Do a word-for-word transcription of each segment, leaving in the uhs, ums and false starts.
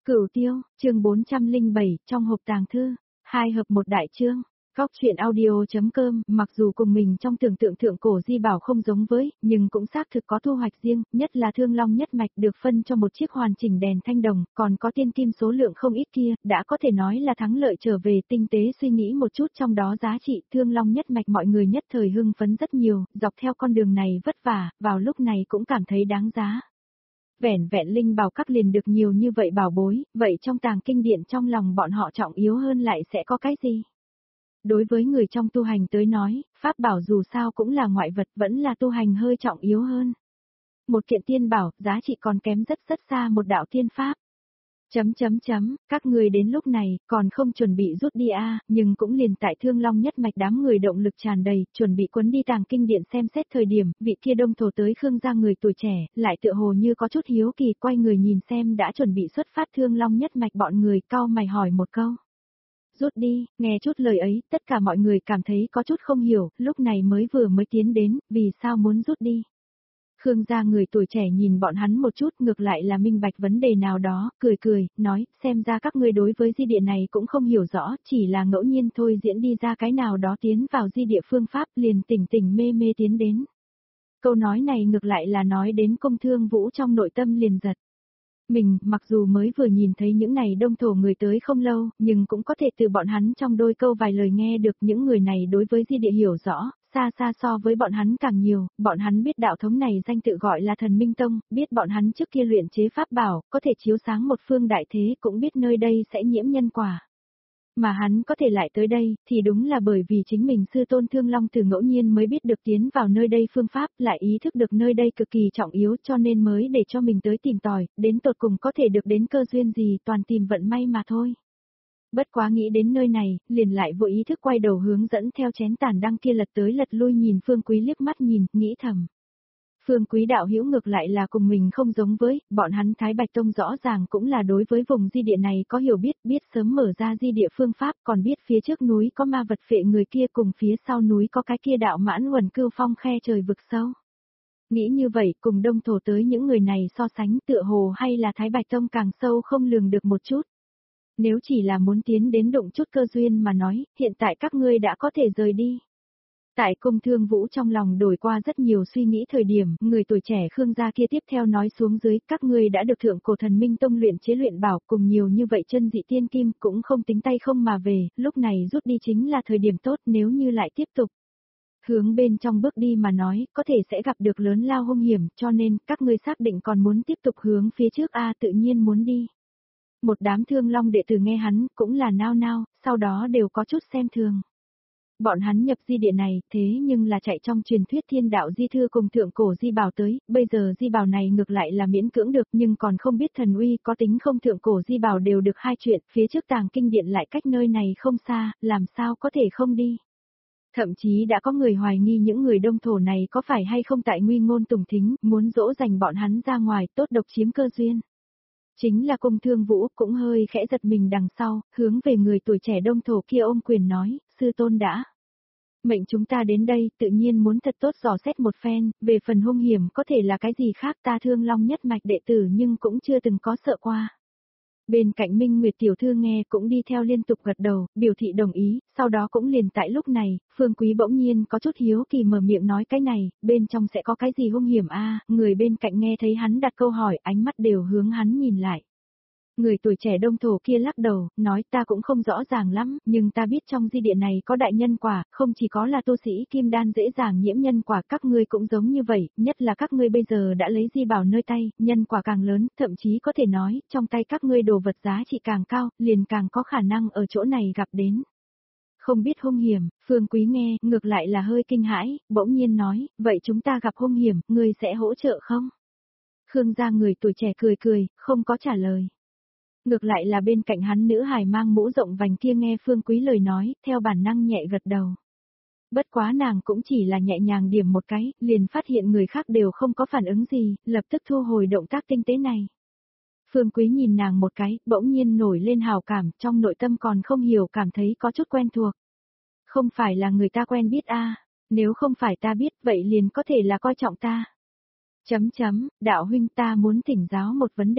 Cửu Tiêu, chương bốn trăm lẻ bảy, trong hộp tàng thư, hai hợp một đại chương. Góc truyện audio.com, mặc dù cùng mình trong tưởng tượng thượng cổ di bảo không giống với, nhưng cũng xác thực có thu hoạch riêng, nhất là thương long nhất mạch được phân cho một chiếc hoàn chỉnh đèn thanh đồng, còn có tiên kim số lượng không ít kia, đã có thể nói là thắng lợi trở về. Tinh tế suy nghĩ một chút trong đó giá trị, thương long nhất mạch mọi người nhất thời hưng phấn rất nhiều, dọc theo con đường này vất vả, vào lúc này cũng cảm thấy đáng giá. Vẻn vẹn linh bảo các liền được nhiều như vậy bảo bối, vậy trong tàng kinh điện trong lòng bọn họ trọng yếu hơn lại sẽ có cái gì? Đối với người trong tu hành tới nói, pháp bảo dù sao cũng là ngoại vật, vẫn là tu hành hơi trọng yếu hơn. Một kiện tiên bảo, giá trị còn kém rất rất xa một đạo tiên pháp. Chấm chấm chấm, các người đến lúc này, còn không chuẩn bị rút đi a à, nhưng cũng liền tại thương long nhất mạch đám người động lực tràn đầy, chuẩn bị quấn đi tàng kinh điện xem xét thời điểm, vị kia đông thổ tới Khương gia người tuổi trẻ, lại tựa hồ như có chút hiếu kỳ, quay người nhìn xem đã chuẩn bị xuất phát thương long nhất mạch bọn người, cau mày hỏi một câu. Rút đi, nghe chút lời ấy, tất cả mọi người cảm thấy có chút không hiểu, lúc này mới vừa mới tiến đến, vì sao muốn rút đi. Khương gia người tuổi trẻ nhìn bọn hắn một chút, ngược lại là minh bạch vấn đề nào đó, cười cười, nói, xem ra các ngươi đối với di địa này cũng không hiểu rõ, chỉ là ngẫu nhiên thôi diễn đi ra cái nào đó tiến vào di địa phương pháp, liền tỉnh tỉnh mê mê tiến đến. Câu nói này ngược lại là nói đến Công Thương Vũ trong nội tâm liền giật. Mình, mặc dù mới vừa nhìn thấy những này đông thổ người tới không lâu, nhưng cũng có thể từ bọn hắn trong đôi câu vài lời nghe được những người này đối với di địa hiểu rõ, xa xa so với bọn hắn càng nhiều, bọn hắn biết đạo thống này danh tự gọi là Thần Minh Tông, biết bọn hắn trước kia luyện chế pháp bảo, có thể chiếu sáng một phương đại thế, cũng biết nơi đây sẽ nhiễm nhân quả. Mà hắn có thể lại tới đây, thì đúng là bởi vì chính mình sư tôn Thương Long từ ngẫu nhiên mới biết được tiến vào nơi đây phương pháp, lại ý thức được nơi đây cực kỳ trọng yếu cho nên mới để cho mình tới tìm tòi, đến tột cùng có thể được đến cơ duyên gì toàn tìm vận may mà thôi. Bất quá nghĩ đến nơi này, liền lại vội ý thức quay đầu hướng dẫn theo chén tàn đăng kia lật tới lật lui nhìn Phương Quý liếc mắt nhìn, nghĩ thầm. Phương Quý đạo hữu ngược lại là cùng mình không giống với, bọn hắn Thái Bạch Tông rõ ràng cũng là đối với vùng di địa này có hiểu biết, biết sớm mở ra di địa phương pháp, còn biết phía trước núi có ma vật phệ người kia cùng phía sau núi có cái kia đạo mãn huẩn cưu phong khe trời vực sâu. Nghĩ như vậy, cùng đông thổ tới những người này so sánh tựa hồ hay là Thái Bạch Tông càng sâu không lường được một chút. Nếu chỉ là muốn tiến đến đụng chút cơ duyên mà nói, hiện tại các ngươi đã có thể rời đi. Tại Công Thương Vũ trong lòng đổi qua rất nhiều suy nghĩ thời điểm, người tuổi trẻ Khương gia kia tiếp theo nói xuống dưới, các ngươi đã được thượng cổ Thần Minh Tông luyện chế luyện bảo cùng nhiều như vậy chân dị tiên kim cũng không tính tay không mà về, lúc này rút đi chính là thời điểm tốt nếu như lại tiếp tục. Hướng bên trong bước đi mà nói, có thể sẽ gặp được lớn lao hung hiểm, cho nên các ngươi xác định còn muốn tiếp tục hướng phía trước a tự nhiên muốn đi. Một đám Thương Long đệ tử nghe hắn, cũng là nao nao, sau đó đều có chút xem thường. Bọn hắn nhập di địa này, thế nhưng là chạy trong truyền thuyết thiên đạo di thư cùng thượng cổ di bảo tới, bây giờ di bảo này ngược lại là miễn cưỡng được nhưng còn không biết thần uy có tính không thượng cổ di bảo đều được hai chuyện, phía trước tàng kinh điện lại cách nơi này không xa, làm sao có thể không đi. Thậm chí đã có người hoài nghi những người đông thổ này có phải hay không tại nguy ngôn tùng thính, muốn dỗ dành bọn hắn ra ngoài tốt độc chiếm cơ duyên. Chính là Công Thương Vũ cũng hơi khẽ giật mình đằng sau, hướng về người tuổi trẻ đông thổ kia ôm quyền nói, sư tôn đã. Mệnh chúng ta đến đây tự nhiên muốn thật tốt dò xét một phen, về phần hung hiểm có thể là cái gì khác ta Thương Long nhất mạch đệ tử nhưng cũng chưa từng có sợ qua. Bên cạnh Minh Nguyệt tiểu thư nghe cũng đi theo liên tục gật đầu, biểu thị đồng ý, sau đó cũng liền tại lúc này, Phương Quý bỗng nhiên có chút hiếu kỳ mở miệng nói cái này, bên trong sẽ có cái gì hung hiểm a? Người bên cạnh nghe thấy hắn đặt câu hỏi, ánh mắt đều hướng hắn nhìn lại. Người tuổi trẻ đông thổ kia lắc đầu, nói ta cũng không rõ ràng lắm, nhưng ta biết trong di địa này có đại nhân quả, không chỉ có là tu sĩ kim đan dễ dàng nhiễm nhân quả, các ngươi cũng giống như vậy, nhất là các ngươi bây giờ đã lấy di bảo nơi tay, nhân quả càng lớn, thậm chí có thể nói, trong tay các ngươi đồ vật giá trị càng cao, liền càng có khả năng ở chỗ này gặp đến. Không biết hung hiểm, Phương Quý nghe, ngược lại là hơi kinh hãi, bỗng nhiên nói, vậy chúng ta gặp hung hiểm, ngươi sẽ hỗ trợ không? Khương gia người tuổi trẻ cười cười, không có trả lời. Ngược lại là bên cạnh hắn nữ hài mang mũ rộng vành kia nghe Phương Quý lời nói, theo bản năng nhẹ gật đầu. Bất quá nàng cũng chỉ là nhẹ nhàng điểm một cái, liền phát hiện người khác đều không có phản ứng gì, lập tức thu hồi động tác tinh tế này. Phương Quý nhìn nàng một cái, bỗng nhiên nổi lên hào cảm, trong nội tâm còn không hiểu cảm thấy có chút quen thuộc. Không phải là người ta quen biết a, nếu không phải ta biết vậy liền có thể là coi trọng ta. Chấm chấm, đạo huynh ta muốn thỉnh giáo một vấn đề.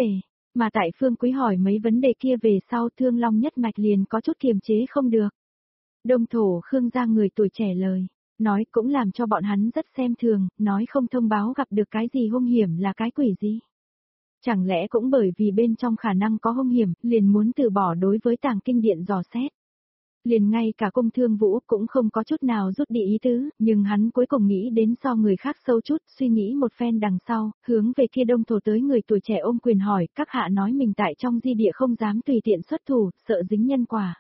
Mà tại Phương Quý hỏi mấy vấn đề kia về sau Thương Long nhất mạch liền có chút kiềm chế không được. Đông thổ Khương gia người tuổi trẻ lời, nói cũng làm cho bọn hắn rất xem thường, nói không thông báo gặp được cái gì hung hiểm là cái quỷ gì. Chẳng lẽ cũng bởi vì bên trong khả năng có hung hiểm, liền muốn từ bỏ đối với tàng kinh điện dò xét. Liền ngay cả Cung Thương Vũ cũng không có chút nào rút đi ý tứ, nhưng hắn cuối cùng nghĩ đến so người khác sâu chút, suy nghĩ một phen đằng sau, hướng về kia đông thổ tới người tuổi trẻ ôm quyền hỏi, các hạ nói mình tại trong di địa không dám tùy tiện xuất thủ, sợ dính nhân quả.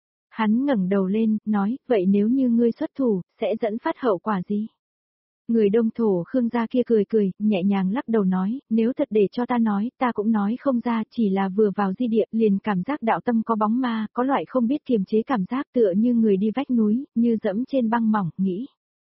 Hắn ngẩng đầu lên, nói, vậy nếu như ngươi xuất thủ, sẽ dẫn phát hậu quả gì? Người đông thổ Khương gia kia cười cười, nhẹ nhàng lắc đầu nói, nếu thật để cho ta nói, ta cũng nói không ra, chỉ là vừa vào di địa, liền cảm giác đạo tâm có bóng ma, có loại không biết kiềm chế cảm giác tựa như người đi vách núi, như dẫm trên băng mỏng, nghĩ.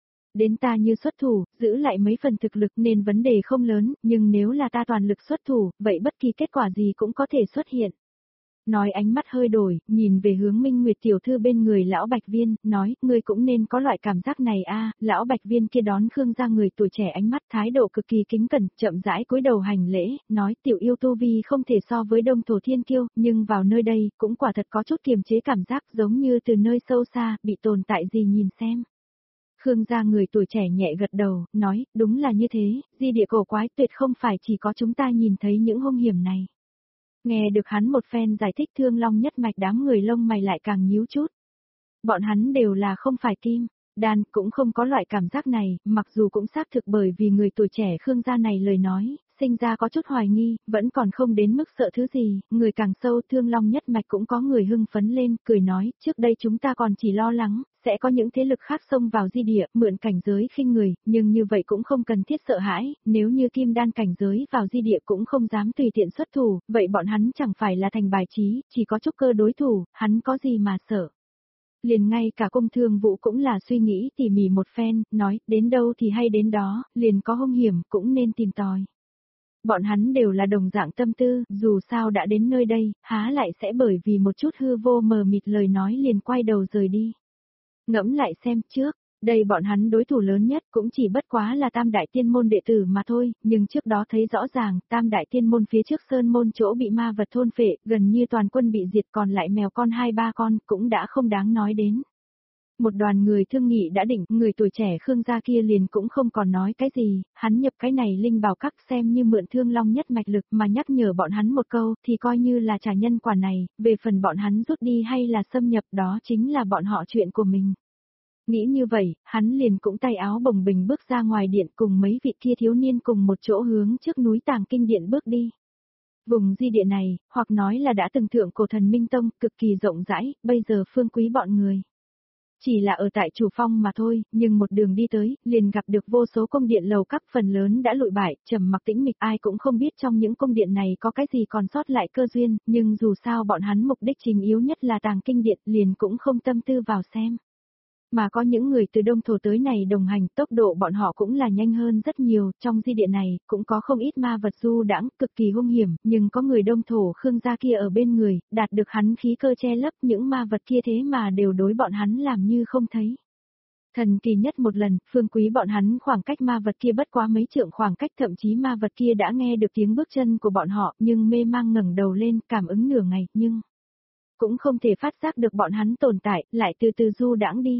Đến ta như xuất thủ, giữ lại mấy phần thực lực nên vấn đề không lớn, nhưng nếu là ta toàn lực xuất thủ, vậy bất kỳ kết quả gì cũng có thể xuất hiện. Nói ánh mắt hơi đổi, nhìn về hướng Minh Nguyệt tiểu thư bên người lão Bạch Viên, nói, ngươi cũng nên có loại cảm giác này a. Lão Bạch Viên kia đón Khương gia người tuổi trẻ ánh mắt thái độ cực kỳ kính cẩn, chậm rãi cúi đầu hành lễ, nói, tiểu yêu tu vi không thể so với đông thổ thiên kiêu, nhưng vào nơi đây, cũng quả thật có chút kiềm chế cảm giác giống như từ nơi sâu xa, bị tồn tại gì nhìn xem. Khương gia người tuổi trẻ nhẹ gật đầu, nói, đúng là như thế, di địa cổ quái tuyệt không phải chỉ có chúng ta nhìn thấy những hung hiểm này. Nghe được hắn một phen giải thích Thương Long nhất mạch đám người lông mày lại càng nhíu chút. Bọn hắn đều là không phải kim, đan cũng không có loại cảm giác này, mặc dù cũng xác thực bởi vì người tuổi trẻ Khương gia này lời nói, sinh ra có chút hoài nghi, vẫn còn không đến mức sợ thứ gì, người càng sâu Thương Long nhất mạch cũng có người hưng phấn lên, cười nói, trước đây chúng ta còn chỉ lo lắng, sẽ có những thế lực khác xông vào di địa, mượn cảnh giới khinh người, nhưng như vậy cũng không cần thiết sợ hãi, nếu như kim đan cảnh giới vào di địa cũng không dám tùy tiện xuất thủ, vậy bọn hắn chẳng phải là thành bài trí, chỉ có trúc cơ đối thủ, hắn có gì mà sợ. Liền ngay cả Cung Thương Vũ cũng là suy nghĩ tỉ mỉ một phen, nói, đến đâu thì hay đến đó, liền có hung hiểm, cũng nên tìm tòi. Bọn hắn đều là đồng dạng tâm tư, dù sao đã đến nơi đây, há lại sẽ bởi vì một chút hư vô mờ mịt lời nói liền quay đầu rời đi. Ngẫm lại xem trước, đây bọn hắn đối thủ lớn nhất cũng chỉ bất quá là tam đại tiên môn đệ tử mà thôi, nhưng trước đó thấy rõ ràng, tam đại tiên môn phía trước sơn môn chỗ bị ma vật thôn phệ, gần như toàn quân bị diệt còn lại mèo con hai ba con, cũng đã không đáng nói đến. Một đoàn người thương nghị đã định, người tuổi trẻ Khương gia kia liền cũng không còn nói cái gì, hắn nhập cái này linh bảo các xem như mượn Thương Long nhất mạch lực mà nhắc nhở bọn hắn một câu, thì coi như là trả nhân quả này, về phần bọn hắn rút đi hay là xâm nhập đó chính là bọn họ chuyện của mình. Nghĩ như vậy, hắn liền cũng tay áo bồng bềnh bước ra ngoài điện cùng mấy vị kia thiếu niên cùng một chỗ hướng trước núi Tàng Kinh Điện bước đi. Vùng di địa này, hoặc nói là đã từng thượng cổ thần Minh Tông, cực kỳ rộng rãi, bây giờ Phương Quý bọn người. Chỉ là ở tại chủ phong mà thôi, nhưng một đường đi tới, liền gặp được vô số cung điện lầu các phần lớn đã lụi bại, trầm mặc tĩnh mịch ai cũng không biết trong những cung điện này có cái gì còn sót lại cơ duyên, nhưng dù sao bọn hắn mục đích chính yếu nhất là Tàng Kinh Điện liền cũng không tâm tư vào xem. Mà có những người từ đông thổ tới này đồng hành, tốc độ bọn họ cũng là nhanh hơn rất nhiều, trong di địa này, cũng có không ít ma vật du đãng cực kỳ hung hiểm, nhưng có người đông thổ Khương gia kia ở bên người, đạt được hắn khí cơ che lấp những ma vật kia thế mà đều đối bọn hắn làm như không thấy. Thần kỳ nhất một lần, Phương Quý bọn hắn khoảng cách ma vật kia bất quá mấy trượng khoảng cách thậm chí ma vật kia đã nghe được tiếng bước chân của bọn họ, nhưng mê mang ngẩng đầu lên, cảm ứng nửa ngày, nhưng cũng không thể phát giác được bọn hắn tồn tại, lại từ từ du đãng đi.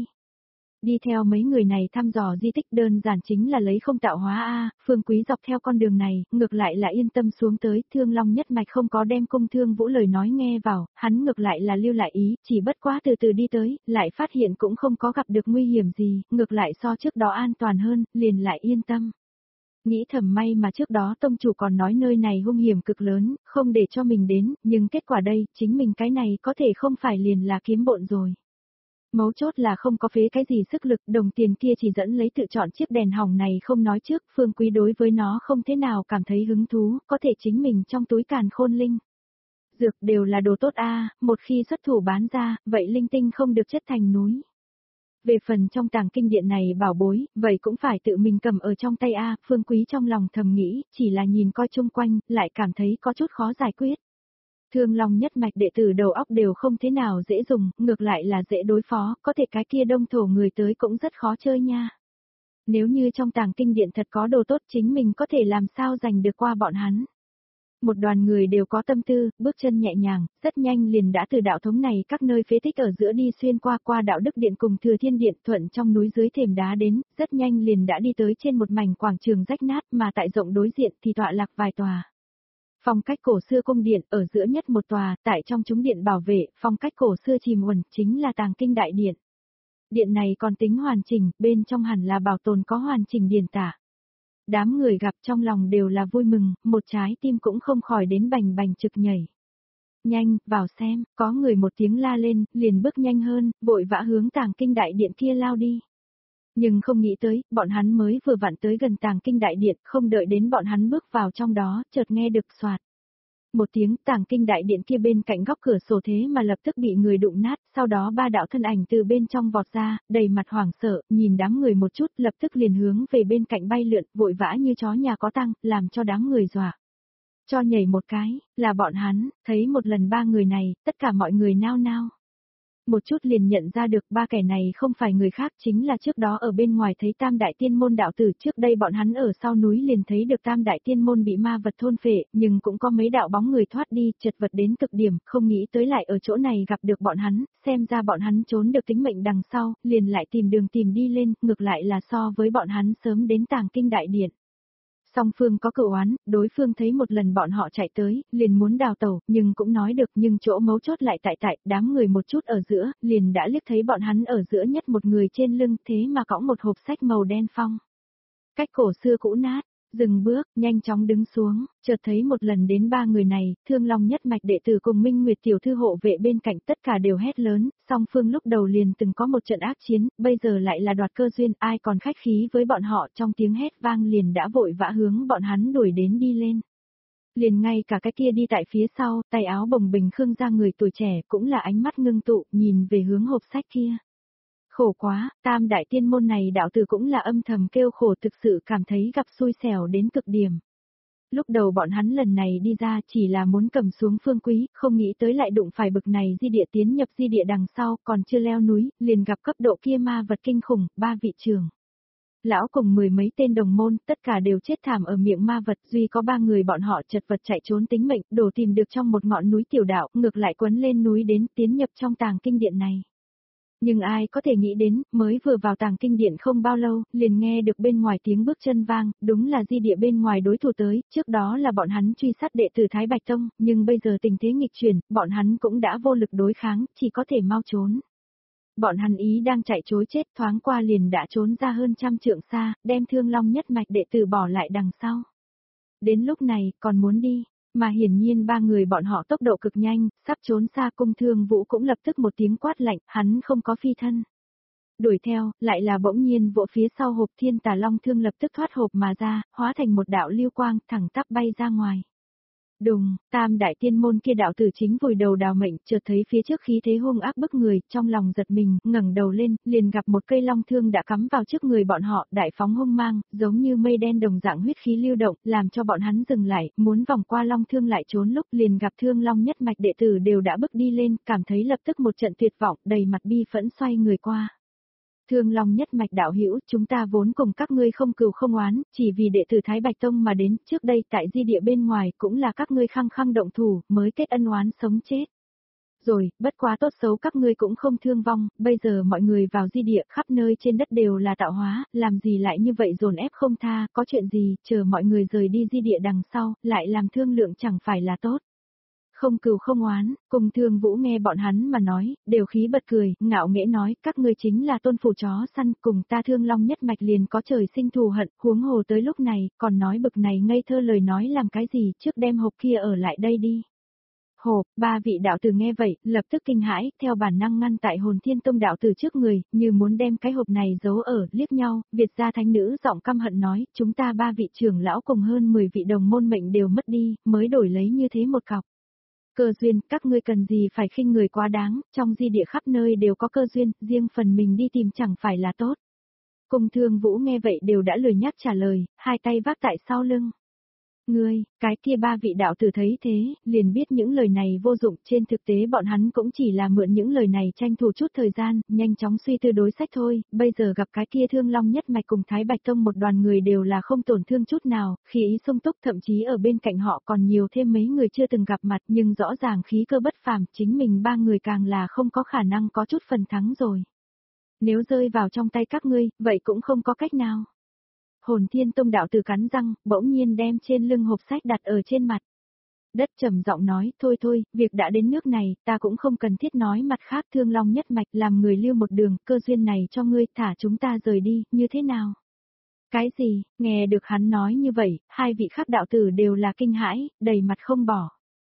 Đi theo mấy người này thăm dò di tích đơn giản chính là lấy không tạo hóa a. Phương Quý dọc theo con đường này, ngược lại là yên tâm xuống tới, Thương Long nhất mạch không có đem Cung Thương Vũ lời nói nghe vào, hắn ngược lại là lưu lại ý, chỉ bất quá từ từ đi tới, lại phát hiện cũng không có gặp được nguy hiểm gì, ngược lại so trước đó an toàn hơn, liền lại yên tâm. Nghĩ thầm may mà trước đó tông chủ còn nói nơi này hung hiểm cực lớn, không để cho mình đến, nhưng kết quả đây, chính mình cái này có thể không phải liền là kiếm bộn rồi. Mấu chốt là không có phế cái gì sức lực, đồng tiền kia chỉ dẫn lấy tự chọn chiếc đèn hỏng này không nói trước, Phương Quý đối với nó không thế nào cảm thấy hứng thú, có thể chính mình trong túi càn khôn linh. Dược đều là đồ tốt a, một khi xuất thủ bán ra, vậy linh tinh không được chất thành núi. Về phần trong Tàng Kinh Điện này bảo bối, vậy cũng phải tự mình cầm ở trong tay a, Phương Quý trong lòng thầm nghĩ, chỉ là nhìn coi chung quanh, lại cảm thấy có chút khó giải quyết. Thương Long nhất mạch đệ tử đầu óc đều không thế nào dễ dùng, ngược lại là dễ đối phó, có thể cái kia đông thổ người tới cũng rất khó chơi nha. Nếu như trong Tàng Kinh Điện thật có đồ tốt chính mình có thể làm sao giành được qua bọn hắn. Một đoàn người đều có tâm tư, bước chân nhẹ nhàng, rất nhanh liền đã từ đạo thống này các nơi phế tích ở giữa đi xuyên qua qua đạo đức điện cùng thừa thiên điện thuận trong núi dưới thềm đá đến, rất nhanh liền đã đi tới trên một mảnh quảng trường rách nát mà tại rộng đối diện thì tọa lạc vài tòa. Phong cách cổ xưa cung điện ở giữa nhất một tòa, tại trong chúng điện bảo vệ, phong cách cổ xưa chìm uẩn chính là tàng kinh đại điện. Điện này còn tính hoàn chỉnh, bên trong hẳn là bảo tồn có hoàn chỉnh điển tả. Đám người gặp trong lòng đều là vui mừng, một trái tim cũng không khỏi đến bành bành trực nhảy. Nhanh, vào xem, có người một tiếng la lên, liền bước nhanh hơn, vội vã hướng tàng kinh đại điện kia lao đi. Nhưng không nghĩ tới, bọn hắn mới vừa vặn tới gần tàng kinh đại điện, không đợi đến bọn hắn bước vào trong đó, chợt nghe được xoạt. Một tiếng tàng kinh đại điện kia bên cạnh góc cửa sổ thế mà lập tức bị người đụng nát, sau đó ba đạo thân ảnh từ bên trong vọt ra, đầy mặt hoảng sợ, nhìn đám người một chút lập tức liền hướng về bên cạnh bay lượn, vội vã như chó nhà có tăng, làm cho đám người dọa. Cho nhảy một cái, là bọn hắn, thấy một lần ba người này, tất cả mọi người nao nao. Một chút liền nhận ra được ba kẻ này không phải người khác chính là trước đó ở bên ngoài thấy tam đại tiên môn đạo tử, trước đây bọn hắn ở sau núi liền thấy được tam đại tiên môn bị ma vật thôn phệ, nhưng cũng có mấy đạo bóng người thoát đi, chật vật đến cực điểm, không nghĩ tới lại ở chỗ này gặp được bọn hắn, xem ra bọn hắn trốn được tính mệnh đằng sau, liền lại tìm đường tìm đi lên, ngược lại là so với bọn hắn sớm đến tàng kinh đại điện. Song phương có cựu oán, đối phương thấy một lần bọn họ chạy tới, liền muốn đào tẩu, nhưng cũng nói được, nhưng chỗ mấu chốt lại tại tại, đám người một chút ở giữa, liền đã liếc thấy bọn hắn ở giữa nhất một người trên lưng, thế mà cõng một hộp sách màu đen phong. Cách cổ xưa cũ nát, dừng bước, nhanh chóng đứng xuống, chợt thấy một lần đến ba người này, Thương Long nhất mạch đệ tử cùng Minh Nguyệt tiểu thư hộ vệ bên cạnh tất cả đều hét lớn, song phương lúc đầu liền từng có một trận ác chiến, bây giờ lại là đoạt cơ duyên, ai còn khách khí với bọn họ, trong tiếng hét vang liền đã vội vã hướng bọn hắn đuổi đến đi lên. Liền ngay cả cái kia đi tại phía sau, tay áo bồng bềnh khương ra người tuổi trẻ cũng là ánh mắt ngưng tụ, nhìn về hướng hộp sách kia. Khổ quá, tam đại tiên môn này đạo tử cũng là âm thầm kêu khổ, thực sự cảm thấy gặp xui xẻo đến cực điểm. Lúc đầu bọn hắn lần này đi ra chỉ là muốn cầm xuống Phương Quý, không nghĩ tới lại đụng phải bực này di địa, tiến nhập di địa đằng sau, còn chưa leo núi, liền gặp cấp độ kia ma vật kinh khủng, ba vị trưởng. Lão cùng mười mấy tên đồng môn, tất cả đều chết thảm ở miệng ma vật, duy có ba người bọn họ chật vật chạy trốn tính mệnh, đổ tìm được trong một ngọn núi tiểu đạo, ngược lại quấn lên núi đến tiến nhập trong tàng kinh điện này. Nhưng ai có thể nghĩ đến, mới vừa vào tàng kinh điện không bao lâu, liền nghe được bên ngoài tiếng bước chân vang, đúng là di địa bên ngoài đối thủ tới, trước đó là bọn hắn truy sát đệ tử Thái Bạch Tông, nhưng bây giờ tình thế nghịch chuyển, bọn hắn cũng đã vô lực đối kháng, chỉ có thể mau trốn. Bọn hắn ý đang chạy trối chết, thoáng qua liền đã trốn ra hơn trăm trượng xa, đem Thương Long nhất mạch đệ tử bỏ lại đằng sau. Đến lúc này, còn muốn đi. Mà hiển nhiên ba người bọn họ tốc độ cực nhanh, sắp trốn xa, Cung Thương Vũ cũng lập tức một tiếng quát lạnh, hắn không có phi thân. Đuổi theo, lại là bỗng nhiên vỗ phía sau hộp, Thiên Tà Long thương lập tức thoát hộp mà ra, hóa thành một đạo lưu quang, thẳng tắp bay ra ngoài. Đùng, tam đại tiên môn kia đạo tử chính vùi đầu đào mệnh, chợt thấy phía trước khí thế hung ác bức người, trong lòng giật mình, ngẩng đầu lên, liền gặp một cây long thương đã cắm vào trước người bọn họ, đại phóng hung mang, giống như mây đen đồng dạng huyết khí lưu động, làm cho bọn hắn dừng lại, muốn vòng qua long thương lại trốn, lúc liền gặp Thương Long nhất mạch đệ tử đều đã bước đi lên, cảm thấy lập tức một trận tuyệt vọng, đầy mặt bi phẫn xoay người qua. Thương Long nhất mạch đạo hữu, chúng ta vốn cùng các ngươi không cừu không oán, chỉ vì đệ tử Thái Bạch Tông mà đến, trước đây tại di địa bên ngoài cũng là các ngươi khăng khăng động thủ, mới kết ân oán sống chết. Rồi, bất quá tốt xấu các ngươi cũng không thương vong, bây giờ mọi người vào di địa khắp nơi trên đất đều là tạo hóa, làm gì lại như vậy dồn ép không tha, có chuyện gì, chờ mọi người rời đi di địa đằng sau, lại làm thương lượng chẳng phải là tốt. Không cừu không oán, Cung Thương Vũ nghe bọn hắn mà nói, đều khí bật cười, ngạo nghễ nói, các ngươi chính là tôn phủ chó săn, cùng ta Thương Long nhất mạch liền có trời sinh thù hận, huống hồ tới lúc này, còn nói bực này ngây thơ lời nói làm cái gì, trước đem hộp kia ở lại đây đi. Hộp, ba vị đạo tử nghe vậy, lập tức kinh hãi, theo bản năng ngăn tại Hồn Thiên Tông đạo tử trước người, như muốn đem cái hộp này giấu ở, liếc nhau, Việt gia thánh nữ giọng căm hận nói, chúng ta ba vị trưởng lão cùng hơn mười vị đồng môn mệnh đều mất đi, mới đổi lấy như thế một cọc. Cơ duyên, các ngươi cần gì phải khinh người quá đáng, trong di địa khắp nơi đều có cơ duyên, riêng phần mình đi tìm chẳng phải là tốt. Cung Thương Vũ nghe vậy đều đã lười nhắc trả lời, hai tay vác tại sau lưng. Ngươi, cái kia ba vị đạo tử thấy thế, liền biết những lời này vô dụng, trên thực tế bọn hắn cũng chỉ là mượn những lời này tranh thủ chút thời gian, nhanh chóng suy tư đối sách thôi, bây giờ gặp cái kia Thương Long nhất mạch cùng Thái Bạch Tông một đoàn người đều là không tổn thương chút nào, khí ý sung túc, thậm chí ở bên cạnh họ còn nhiều thêm mấy người chưa từng gặp mặt, nhưng rõ ràng khí cơ bất phàm, chính mình ba người càng là không có khả năng có chút phần thắng rồi. Nếu rơi vào trong tay các ngươi, vậy cũng không có cách nào. Hồn Thiên Tông đạo tử cắn răng, bỗng nhiên đem trên lưng hộp sách đặt ở trên mặt. Đất trầm giọng nói, thôi thôi, việc đã đến nước này, ta cũng không cần thiết nói mặt khác, Thương Long nhất mạch làm người lưu một đường, cơ duyên này cho ngươi, thả chúng ta rời đi, như thế nào? Cái gì, nghe được hắn nói như vậy, hai vị khác đạo tử đều là kinh hãi, đầy mặt không bỏ.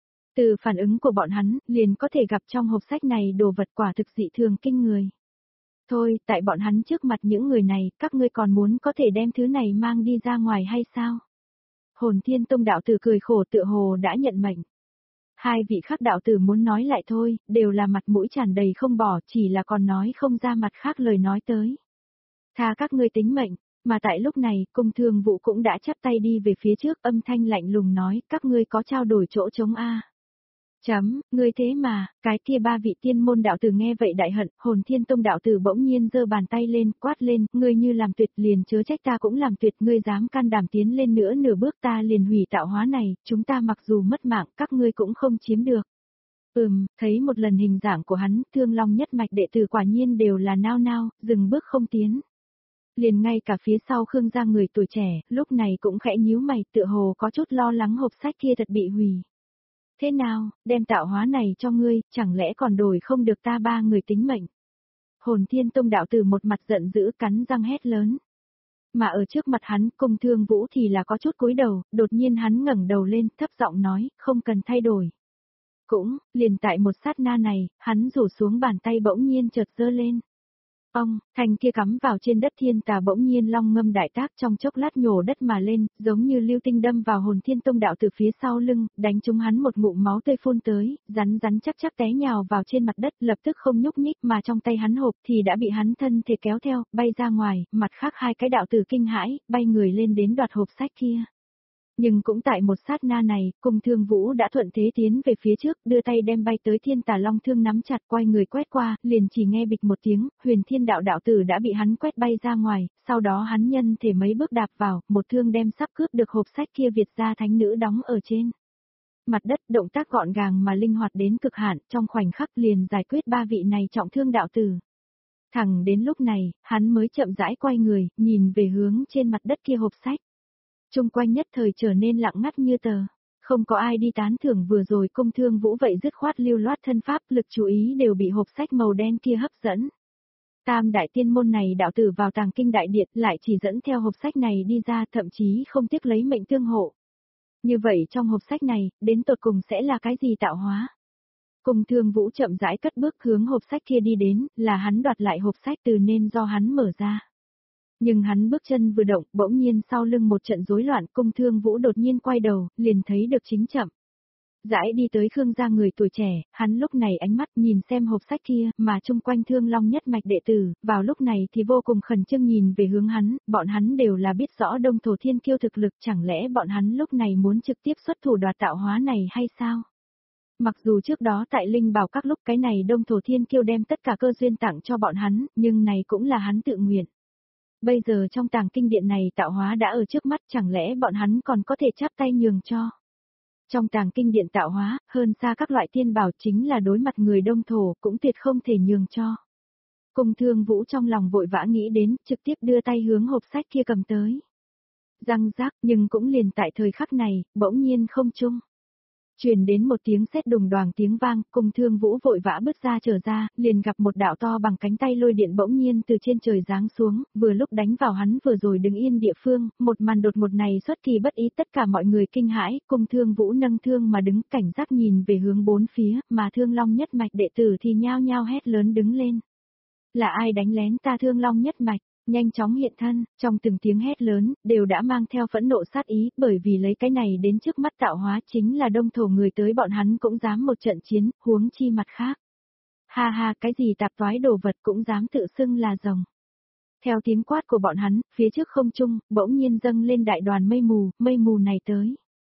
Từ phản ứng của bọn hắn, liền có thể gặp trong hộp sách này đồ vật quả thực dị thường kinh người. Thôi, tại bọn hắn trước mặt những người này, các ngươi còn muốn có thể đem thứ này mang đi ra ngoài hay sao? Hồn Thiên Tông đạo tử cười khổ tựa hồ đã nhận mệnh. Hai vị khác đạo tử muốn nói lại thôi, đều là mặt mũi tràn đầy không bỏ, chỉ là còn nói không ra mặt khác lời nói tới. Tha các ngươi tính mệnh, mà tại lúc này, Cung Thương Vũ cũng đã chắp tay đi về phía trước, âm thanh lạnh lùng nói, các ngươi có trao đổi chỗ trống a? Chấm, ngươi thế mà, cái kia ba vị tiên môn đạo tử nghe vậy đại hận, Hồn Thiên Tông đạo tử bỗng nhiên giơ bàn tay lên, quát lên, ngươi như làm tuyệt liền chớ trách ta cũng làm tuyệt, ngươi dám can đảm tiến lên nữa nửa bước ta liền hủy tạo hóa này, chúng ta mặc dù mất mạng, các ngươi cũng không chiếm được. Ừm, thấy một lần hình dạng của hắn, Thương Long nhất mạch đệ tử quả nhiên đều là nao nao, dừng bước không tiến. Liền ngay cả phía sau Khương gia người tuổi trẻ, lúc này cũng khẽ nhíu mày, tựa hồ có chút lo lắng hộp sách kia thật bị hủy. Thế nào, đem tạo hóa này cho ngươi, chẳng lẽ còn đổi không được ta ba người tính mệnh? Hồn Thiên Tông đạo tử một mặt giận dữ cắn răng hét lớn. Mà ở trước mặt hắn, Cung Thương Vũ thì là có chút cúi đầu, đột nhiên hắn ngẩng đầu lên, thấp giọng nói, không cần thay đổi. Cũng, liền tại một sát na này, hắn rủ xuống bàn tay bỗng nhiên chợt giơ lên. Ông, thanh kia cắm vào trên đất thiên tà bỗng nhiên long ngâm đại tác trong chốc lát nhổ đất mà lên, giống như lưu tinh đâm vào Hồn Thiên Tông đạo từ phía sau lưng, đánh trúng hắn một ngụm máu tươi phun tới, rắn rắn chắc chắc té nhào vào trên mặt đất, lập tức không nhúc nhích mà trong tay hắn hộp thì đã bị hắn thân thể kéo theo, bay ra ngoài, mặt khác hai cái đạo tử kinh hãi, bay người lên đến đoạt hộp sách kia. Nhưng cũng tại một sát na này, Cung Thương Vũ đã thuận thế tiến về phía trước, đưa tay đem bay tới thiên tà long thương nắm chặt quay người quét qua, liền chỉ nghe bịch một tiếng, huyền thiên đạo đạo tử đã bị hắn quét bay ra ngoài, sau đó hắn nhân thể mấy bước đạp vào, một thương đem sắp cướp được hộp sách kia Việt gia thánh nữ đóng ở trên. Mặt đất động tác gọn gàng mà linh hoạt đến cực hạn, trong khoảnh khắc liền giải quyết ba vị này trọng thương đạo tử. Thẳng đến lúc này, hắn mới chậm rãi quay người, nhìn về hướng trên mặt đất kia hộp sách. Trung quanh nhất thời trở nên lặng ngắt như tờ, không có ai đi tán thưởng vừa rồi Cung Thương Vũ vậy dứt khoát lưu loát thân pháp, lực chú ý đều bị hộp sách màu đen kia hấp dẫn. Tam đại tiên môn này đạo tử vào tàng kinh đại điện lại chỉ dẫn theo hộp sách này đi ra, thậm chí không tiếc lấy mệnh tương hộ. Như vậy trong hộp sách này, đến tột cùng sẽ là cái gì tạo hóa? Cung Thương Vũ chậm rãi cất bước hướng hộp sách kia đi đến, là hắn đoạt lại hộp sách từ nên do hắn mở ra. Nhưng hắn bước chân vừa động, bỗng nhiên sau lưng một trận rối loạn, Cung Thương Vũ đột nhiên quay đầu, liền thấy được chính chậm. Rãi đi tới Khương gia người tuổi trẻ, hắn lúc này ánh mắt nhìn xem hộp sách kia, mà chung quanh Thương Long nhất mạch đệ tử, vào lúc này thì vô cùng khẩn trương nhìn về hướng hắn, bọn hắn đều là biết rõ Đông Thổ Thiên Kiêu thực lực, chẳng lẽ bọn hắn lúc này muốn trực tiếp xuất thủ đoạt tạo hóa này hay sao? Mặc dù trước đó tại Linh Bảo các lúc cái này Đông Thổ Thiên Kiêu đem tất cả cơ duyên tặng cho bọn hắn, nhưng này cũng là hắn tự nguyện. Bây giờ trong tàng kinh điện này tạo hóa đã ở trước mắt, chẳng lẽ bọn hắn còn có thể chắp tay nhường cho. Trong tàng kinh điện tạo hóa, hơn xa các loại tiên bảo chính là đối mặt người Đông Thổ cũng tuyệt không thể nhường cho. Cung Thương Vũ trong lòng vội vã nghĩ đến, trực tiếp đưa tay hướng hộp sách kia cầm tới. Răng rác, nhưng cũng liền tại thời khắc này, bỗng nhiên không chung. Truyền đến một tiếng sét đùng đoàng tiếng vang, Cung Thương Vũ vội vã bước ra trở ra, liền gặp một đạo to bằng cánh tay lôi điện bỗng nhiên từ trên trời giáng xuống, vừa lúc đánh vào hắn vừa rồi đứng yên địa phương, một màn đột ngột này xuất kỳ bất ý, tất cả mọi người kinh hãi, Cung Thương Vũ nâng thương mà đứng cảnh giác nhìn về hướng bốn phía, mà Thương Long nhất mạch đệ tử thì nhao nhao hét lớn đứng lên. Là ai đánh lén ta Thương Long nhất mạch? Nhanh chóng hiện thân, trong từng tiếng hét lớn, đều đã mang theo phẫn nộ sát ý, bởi vì lấy cái này đến trước mắt tạo hóa chính là Đông Thổ người tới bọn hắn cũng dám một trận chiến, huống chi mặt khác. Ha ha, cái gì tạp toái đồ vật cũng dám tự xưng là rồng. Theo tiếng quát của bọn hắn, phía trước không trung, bỗng nhiên dâng lên đại đoàn mây mù, mây mù này tới.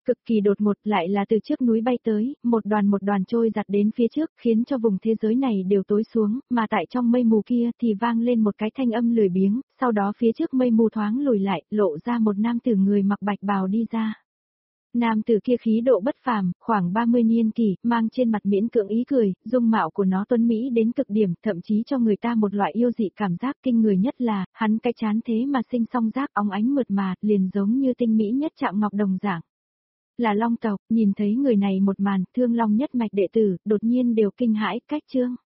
Cực kỳ đột ngột lại là từ trước núi bay tới, một đoàn một đoàn trôi giặt đến phía trước, khiến cho vùng thế giới này đều tối xuống, mà tại trong mây mù kia thì vang lên một cái thanh âm lười biếng, sau đó phía trước mây mù thoáng lùi lại, lộ ra một nam tử người mặc bạch bào đi ra. Nam tử kia khí độ bất phàm, khoảng ba mươi niên kỷ, mang trên mặt miễn cưỡng ý cười, dung mạo của nó tuấn mỹ đến cực điểm, thậm chí cho người ta một loại yêu dị cảm giác kinh người nhất là, hắn cái chán thế mà sinh song giác óng ánh mượt mà, liền giống như tinh mỹ nhất Trạng Ngọc đồng dạng. Là Long tộc, nhìn thấy người này một màn, Thương Long nhất mạch đệ tử, đột nhiên đều kinh hãi, cách trương.